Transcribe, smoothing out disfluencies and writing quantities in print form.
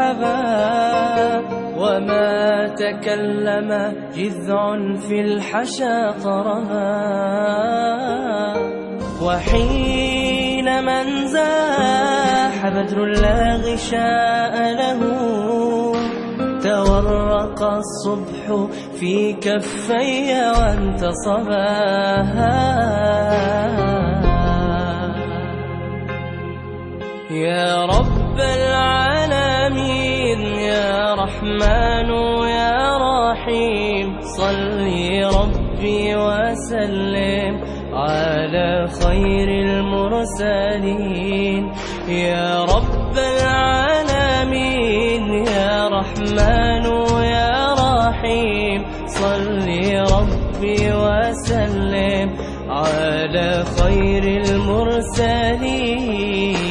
أبى وما تكلم جذع في الحشا طربا. وحين من زاح بدر لا غشاء له تورق الصبح في كفي وانتصبا. يا رب العالمين يا رحمن يا رحيم صلي ربي وسلم على خير المرسلين. يا رب العالمين يا رحمن يا رحيم صلي ربي وسلم على خير المرسلين.